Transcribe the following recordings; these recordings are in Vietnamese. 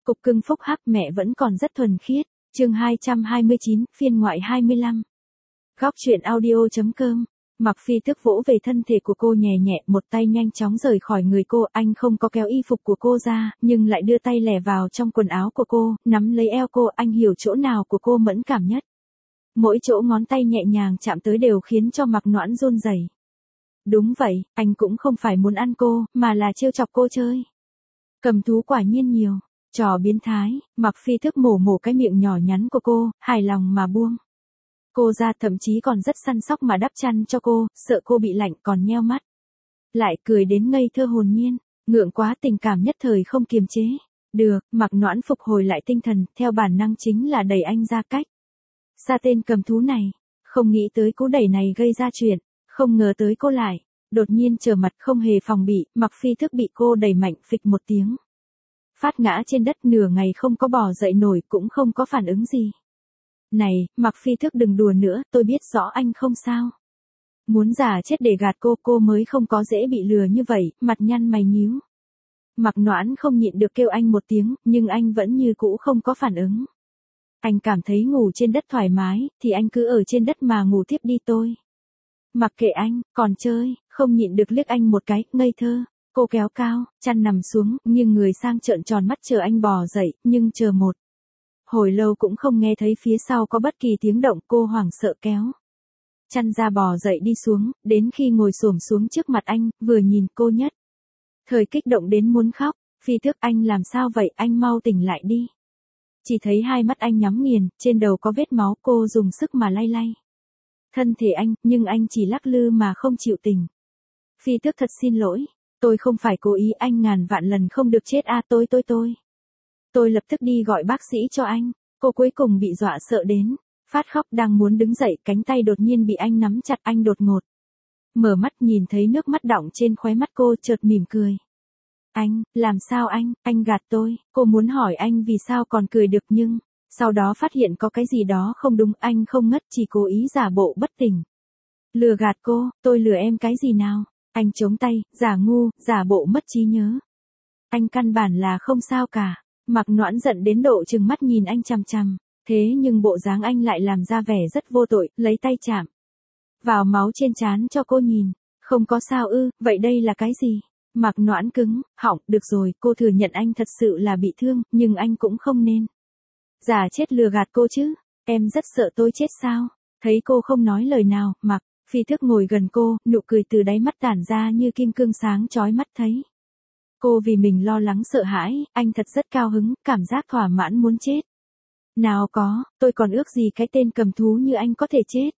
Cục cưng phúc hắc mẹ vẫn còn rất thuần khiết. Chương 229, phiên ngoại 25. Góc truyện audio.com. Mặc Phi Tước vỗ về thân thể của cô nhẹ nhẹ, một tay nhanh chóng rời khỏi người cô, anh không có kéo y phục của cô ra, nhưng lại đưa tay lẻ vào trong quần áo của cô, nắm lấy eo cô, anh hiểu chỗ nào của cô mẫn cảm nhất. Mỗi chỗ ngón tay nhẹ nhàng chạm tới đều khiến cho Mạc Noãn run rẩy. Đúng vậy, anh cũng không phải muốn ăn cô, mà là trêu chọc cô chơi. Cầm thú quả nhiên nhiều, trò biến thái. Mạc Phi Tước mổ cái miệng nhỏ nhắn của cô, hài lòng mà buông cô ra, thậm chí còn rất săn sóc mà đắp chăn cho cô, sợ cô bị lạnh còn nheo mắt. Lại cười đến ngây thơ hồn nhiên, ngượng quá, tình cảm nhất thời không kiềm chế. Được, Mạc Noãn phục hồi lại tinh thần, theo bản năng chính là đẩy anh ra cách xa tên cầm thú này. Không nghĩ tới cú đẩy này gây ra chuyện, không ngờ tới cô lại đột nhiên trở mặt không hề phòng bị, Mạc Phi Tước bị cô đẩy mạnh phịch một tiếng. Phát ngã trên đất, nửa ngày không có bò dậy nổi, cũng không có phản ứng gì. Này, Mạc Phi Tước đừng đùa nữa, tôi biết rõ anh không sao. Muốn giả chết để gạt cô mới không có dễ bị lừa như vậy, mặt nhăn mày nhíu. Mạc Noãn không nhịn được kêu anh một tiếng, nhưng anh vẫn như cũ không có phản ứng. Anh cảm thấy ngủ trên đất thoải mái, thì anh cứ ở trên đất mà ngủ tiếp đi tôi. Mặc kệ anh, còn chơi, không nhịn được liếc anh một cái, ngây thơ. Cô kéo cao, chăn nằm xuống, nhưng người sang trợn tròn mắt chờ anh bò dậy, nhưng chờ một hồi lâu cũng không nghe thấy phía sau có bất kỳ tiếng động, cô hoảng sợ kéo chăn ra bò dậy đi xuống, đến khi ngồi xổm xuống trước mặt anh, vừa nhìn cô nhất thời kích động đến muốn khóc. Phi Tước, anh làm sao vậy, anh mau tỉnh lại đi. Chỉ thấy hai mắt anh nhắm nghiền, trên đầu có vết máu, cô dùng sức mà lay lay thân thể anh, nhưng anh chỉ lắc lư mà không chịu tỉnh. Phi Tước, thật xin lỗi, tôi không phải cố ý, anh ngàn vạn lần không được chết a. Tôi lập tức đi gọi bác sĩ cho anh. Cô cuối cùng bị dọa sợ đến phát khóc, đang muốn đứng dậy, cánh tay đột nhiên bị anh nắm chặt, anh đột ngột mở mắt, nhìn thấy nước mắt đọng trên khóe mắt cô, chợt mỉm cười. Anh, làm sao anh gạt tôi. Cô muốn hỏi anh vì sao còn cười được, nhưng sau đó phát hiện có cái gì đó không đúng, anh không ngất, chỉ cố ý giả bộ bất tỉnh. Lừa gạt cô, tôi lừa em cái gì nào? Anh chống tay, giả ngu, giả bộ mất trí nhớ. Anh căn bản là không sao cả. Mạc Noãn giận đến độ trừng mắt nhìn anh chằm chằm, thế nhưng bộ dáng anh lại làm ra vẻ rất vô tội, lấy tay chạm vào máu trên trán cho cô nhìn. Không có sao ư, vậy đây là cái gì? Mạc Noãn cứng họng, được rồi, cô thừa nhận anh thật sự là bị thương, nhưng anh cũng không nên giả chết lừa gạt cô chứ. Em rất sợ tôi chết sao? Thấy cô không nói lời nào, Mạc Phi Tước ngồi gần cô, nụ cười từ đáy mắt tản ra như kim cương sáng chói mắt. Thấy cô vì mình lo lắng sợ hãi, anh thật rất cao hứng, cảm giác thỏa mãn muốn chết. Nào có, tôi còn ước gì cái tên cầm thú như anh có thể chết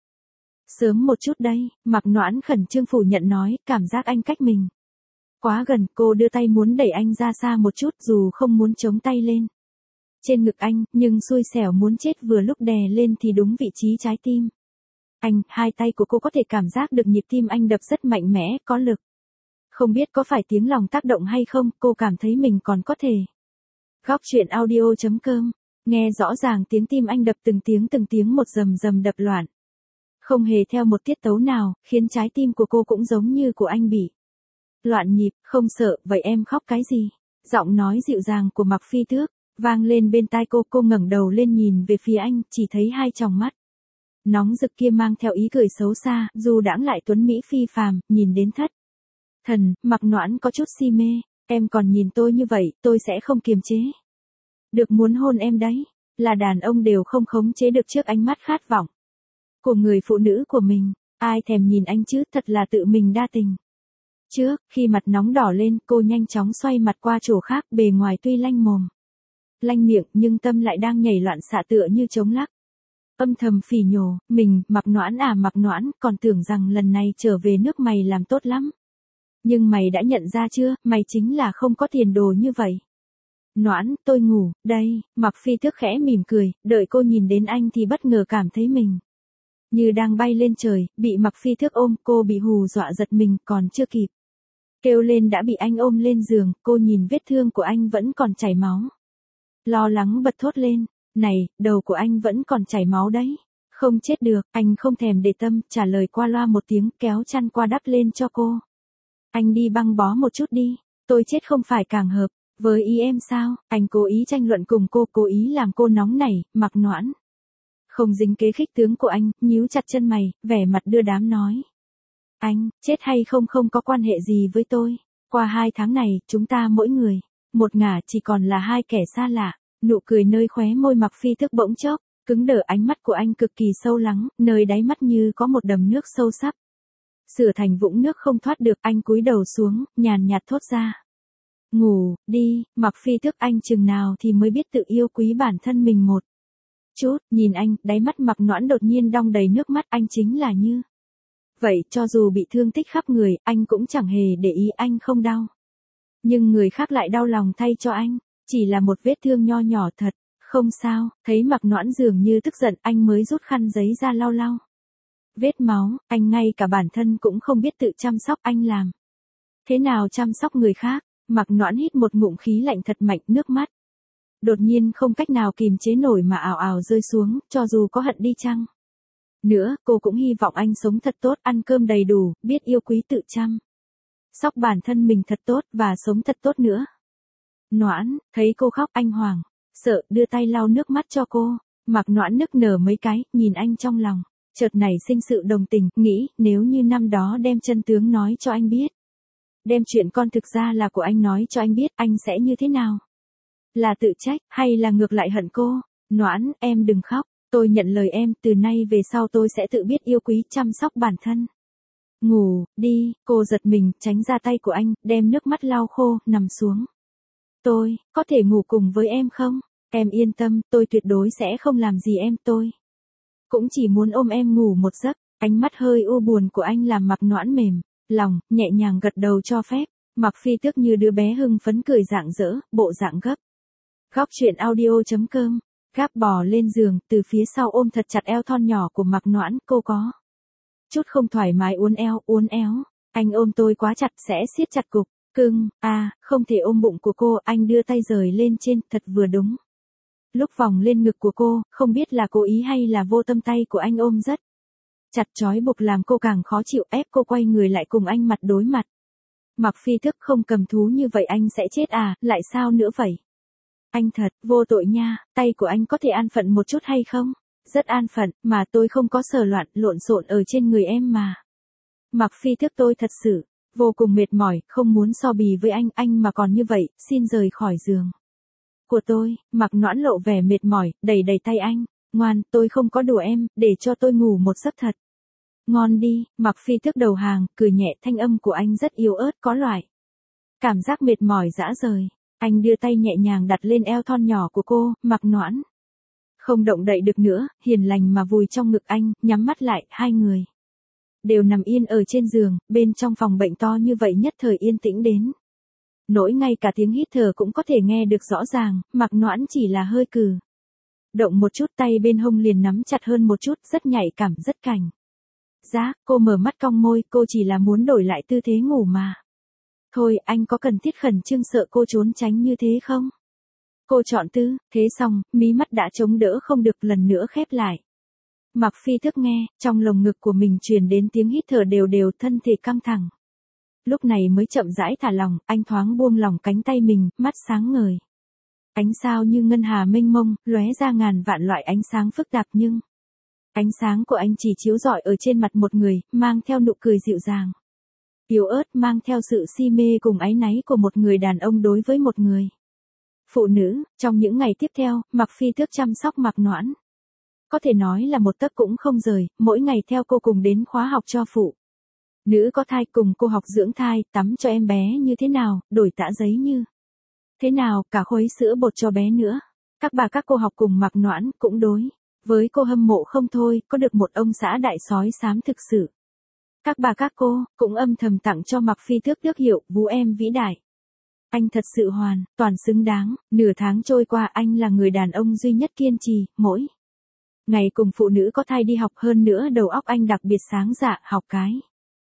sớm một chút đây. Mạc Noãn khẩn trương phủ nhận nói, cảm giác anh cách mình quá gần. Cô đưa tay muốn đẩy anh ra xa một chút, dù không muốn chống tay lên trên ngực anh, nhưng xui xẻo muốn chết vừa lúc đè lên thì đúng vị trí trái tim anh. Hai tay của cô có thể cảm giác được nhịp tim anh đập rất mạnh mẽ, có lực. Không biết có phải tiếng lòng tác động hay không, cô cảm thấy mình còn có thể. Góc truyện audio.com. Nghe rõ ràng tiếng tim anh đập từng tiếng một, rầm rầm đập loạn. Không hề theo một tiết tấu nào, khiến trái tim của cô cũng giống như của anh bị loạn nhịp. Không sợ, vậy em khóc cái gì? Giọng nói dịu dàng của Mạc Phi Tước vang lên bên tai cô ngẩng đầu lên nhìn về phía anh, chỉ thấy hai tròng mắt nóng rực kia mang theo ý cười xấu xa, dù đãng lại tuấn mỹ phi phàm, nhìn đến thất thần. Mạc Noãn có chút si mê. Em còn nhìn tôi như vậy, tôi sẽ không kiềm chế được muốn hôn em đấy. Là đàn ông đều không khống chế được trước ánh mắt khát vọng của người phụ nữ của mình. Ai thèm nhìn anh chứ, thật là tự mình đa tình. Trước, khi mặt nóng đỏ lên, cô nhanh chóng xoay mặt qua chỗ khác, bề ngoài tuy lanh mồm lanh miệng, nhưng tâm lại đang nhảy loạn xạ tựa như trống lắc. Âm thầm phỉ nhổ, mình, Mạc Noãn, còn tưởng rằng lần này trở về nước mày làm tốt lắm. Nhưng mày đã nhận ra chưa, mày chính là không có tiền đồ như vậy. Noãn, tôi ngủ, đây. Mạc Phi Tước khẽ mỉm cười, đợi cô nhìn đến anh thì bất ngờ cảm thấy mình như đang bay lên trời, bị Mạc Phi Tước ôm, cô bị hù dọa giật mình, còn chưa kịp kêu lên đã bị anh ôm lên giường. Cô nhìn vết thương của anh vẫn còn chảy máu, lo lắng bật thốt lên, này, đầu của anh vẫn còn chảy máu đấy. Không chết được. Anh không thèm để tâm, trả lời qua loa một tiếng, kéo chăn qua đắp lên cho cô. Anh đi băng bó một chút đi, tôi chết không phải càng hợp. Với ý em sao, anh cố ý tranh luận cùng cô, cố ý làm cô nóng nảy, Mạc Noãn. Không dính kế khích tướng của anh, nhíu chặt chân mày, vẻ mặt đưa đám nói. Anh, chết hay không không có quan hệ gì với tôi. Qua 2 tháng này, chúng ta mỗi người, một ngả chỉ còn là 2 kẻ xa lạ. Nụ cười nơi khóe môi Mạc Phi thức bỗng chốc, cứng đờ, ánh mắt của anh cực kỳ sâu lắng, nơi đáy mắt như có một đầm nước sâu sắc. Sửa thành vũng nước không thoát được, anh cúi đầu xuống, nhàn nhạt thốt ra. Ngủ, đi, Mạc Phi thức anh chừng nào thì mới biết tự yêu quý bản thân mình một chút, nhìn anh, đáy mắt Mạc Noãn đột nhiên đong đầy nước mắt, anh chính là như. Vậy, cho dù bị thương tích khắp người, anh cũng chẳng hề để ý anh không đau. Nhưng người khác lại đau lòng thay cho anh, chỉ là một vết thương nho nhỏ thật, không sao, thấy Mạc Noãn dường như tức giận, anh mới rút khăn giấy ra lau lau. Vết máu, anh ngay cả bản thân cũng không biết tự chăm sóc, anh làm. Thế nào chăm sóc người khác? Mạc Noãn hít một ngụm khí lạnh thật mạnh, nước mắt đột nhiên không cách nào kìm chế nổi mà ào ào rơi xuống, cho dù có hận đi chăng nữa, cô cũng hy vọng anh sống thật tốt, ăn cơm đầy đủ, biết yêu quý tự chăm sóc bản thân mình thật tốt và sống thật tốt nữa. Noãn, thấy cô khóc, anh hoảng sợ, đưa tay lau nước mắt cho cô. Mạc Noãn nức nở mấy cái, nhìn anh trong lòng chợt nảy sinh sự đồng tình, nghĩ nếu như năm đó đem chân tướng nói cho anh biết, đem chuyện con thực ra là của anh nói cho anh biết, anh sẽ như thế nào? Là tự trách, hay là ngược lại hận cô? Noãn, em đừng khóc, tôi nhận lời em, từ nay về sau tôi sẽ tự biết yêu quý chăm sóc bản thân. Ngủ, đi, cô giật mình, tránh ra tay của anh, đem nước mắt lau khô, nằm xuống. Tôi, có thể ngủ cùng với em không? Em yên tâm, tôi tuyệt đối sẽ không làm gì em, tôi cũng chỉ muốn ôm em ngủ một giấc. Ánh mắt hơi u buồn của anh làm Mạc Noãn mềm lòng, nhẹ nhàng gật đầu cho phép. Mạc Phi tức như đứa bé hưng phấn cười rạng rỡ, bộ dạng gấp. Góc truyện audio.com, gáp bò lên giường, từ phía sau ôm thật chặt eo thon nhỏ của Mạc Noãn, cô có chút không thoải mái, uốn éo. Anh ôm tôi quá chặt sẽ siết chặt cục, cưng, không thể ôm bụng của cô, anh đưa tay rời lên trên, thật vừa đúng. Lúc vòng lên ngực của cô, không biết là cố ý hay là vô tâm, tay của anh ôm rất chặt, trói buộc làm cô càng khó chịu, ép cô quay người lại cùng anh mặt đối mặt. Mạc Phi thức, không cầm thú như vậy anh sẽ chết à, lại sao nữa vậy? Anh thật, vô tội nha, tay của anh có thể an phận một chút hay không? Rất an phận, mà tôi không có sờ loạn, lộn xộn ở trên người em mà. Mạc Phi thức, tôi thật sự vô cùng mệt mỏi, không muốn so bì với anh mà còn như vậy, xin rời khỏi giường của tôi. Mạc Noãn lộ vẻ mệt mỏi, đẩy tay anh. Ngoan, tôi không có đùa em, để cho tôi ngủ một giấc thật ngon đi. Mạc Phi thức đầu hàng, cười nhẹ, thanh âm của anh rất yếu ớt, có loại cảm giác mệt mỏi rã rời. Anh đưa tay nhẹ nhàng đặt lên eo thon nhỏ của cô. Mạc Noãn không động đậy được nữa, hiền lành mà vùi trong ngực anh, nhắm mắt lại, hai người đều nằm yên ở trên giường, bên trong phòng bệnh to như vậy nhất thời yên tĩnh đến nỗi ngay cả tiếng hít thở cũng có thể nghe được rõ ràng. Mạc Noãn chỉ là hơi cử động một chút, tay bên hông liền nắm chặt hơn một chút, rất nhạy cảm, rất cảnh giác. Cô mở mắt cong môi, cô chỉ là muốn đổi lại tư thế ngủ mà thôi, anh có cần thiết khẩn trương sợ cô trốn tránh như thế không? Cô chọn tư thế xong, mí mắt đã chống đỡ không được, lần nữa khép lại. Mạc Phi thức nghe, trong lồng ngực của mình truyền đến tiếng hít thở đều đều, thân thể căng thẳng. Lúc này mới chậm rãi thả lòng, anh thoáng buông lỏng cánh tay mình, mắt sáng ngời. Ánh sao như ngân hà mênh mông, lóe ra ngàn vạn loại ánh sáng phức tạp, nhưng ánh sáng của anh chỉ chiếu rọi ở trên mặt một người, mang theo nụ cười dịu dàng, yếu ớt, mang theo sự si mê cùng áy náy của một người đàn ông đối với một người phụ nữ. Trong những ngày tiếp theo, Mạc Phi thức chăm sóc Mạc Noãn, có thể nói là một tấc cũng không rời, mỗi ngày theo cô cùng đến khóa học cho phụ nữ có thai, cùng cô học dưỡng thai, tắm cho em bé như thế nào, đổi tã giấy như thế nào, cả khuấy sữa bột cho bé nữa. Các bà các cô học cùng Mạc Noãn cũng đối với cô hâm mộ không thôi, có được một ông xã đại sói xám thực sự. Các bà các cô cũng âm thầm tặng cho Mạc Phi thức tước hiệu Vú em vĩ đại. Anh thật sự hoàn toàn xứng đáng. Nửa tháng trôi qua, anh là người đàn ông duy nhất kiên trì mỗi ngày cùng phụ nữ có thai đi học, hơn nữa đầu óc anh đặc biệt sáng dạ, học cái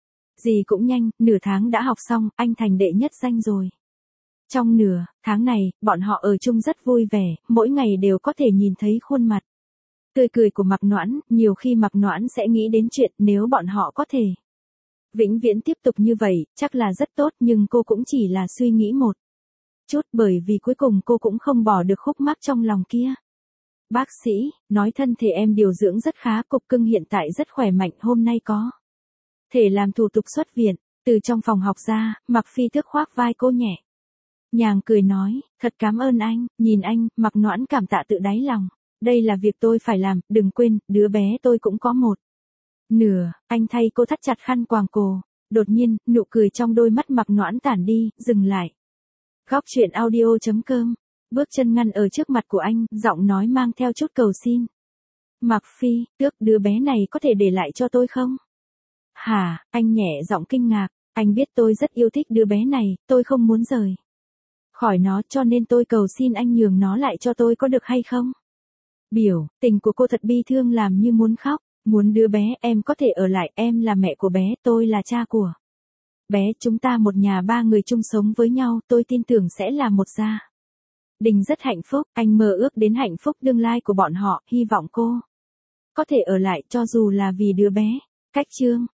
gì cũng nhanh, nửa tháng đã học xong, anh thành đệ nhất danh rồi. Trong nửa tháng này, bọn họ ở chung rất vui vẻ, mỗi ngày đều có thể nhìn thấy khuôn mặt tươi cười của Mạc Noãn. Nhiều khi Mạc Noãn sẽ nghĩ đến chuyện nếu bọn họ có thể vĩnh viễn tiếp tục như vậy, chắc là rất tốt, nhưng cô cũng chỉ là suy nghĩ một chút bởi vì cuối cùng cô cũng không bỏ được khúc mắc trong lòng kia. Bác sĩ, nói thân thể em điều dưỡng rất khá, cục cưng hiện tại rất khỏe mạnh, hôm nay có thể làm thủ tục xuất viện. Từ trong phòng học ra, Mạc Phi Tước khoác vai cô nhẹ nhàng cười nói, thật cảm ơn anh, nhìn anh, Mạc Noãn cảm tạ tự đáy lòng. Đây là việc tôi phải làm, đừng quên, đứa bé tôi cũng có một nửa. Anh thay cô thắt chặt khăn quàng cổ. Đột nhiên, nụ cười trong đôi mắt Mạc Noãn tản đi, dừng lại. Góc chuyện audio.com. Bước chân ngăn ở trước mặt của anh, giọng nói mang theo chút cầu xin. Mạc Phi Tước, đứa bé này có thể để lại cho tôi không? Hả? Anh nhẹ giọng kinh ngạc. Anh biết tôi rất yêu thích đứa bé này, tôi không muốn rời khỏi nó, cho nên tôi cầu xin anh nhường nó lại cho tôi, có được hay không? Biểu tình của cô thật bi thương, làm như muốn khóc. Muốn đứa bé, em có thể ở lại, em là mẹ của bé, tôi là cha của bé, chúng ta một nhà ba người chung sống với nhau, tôi tin tưởng sẽ là một gia đình rất hạnh phúc. Anh mơ ước đến hạnh phúc tương lai của bọn họ, hy vọng cô có thể ở lại cho dù là vì đứa bé. Cách chương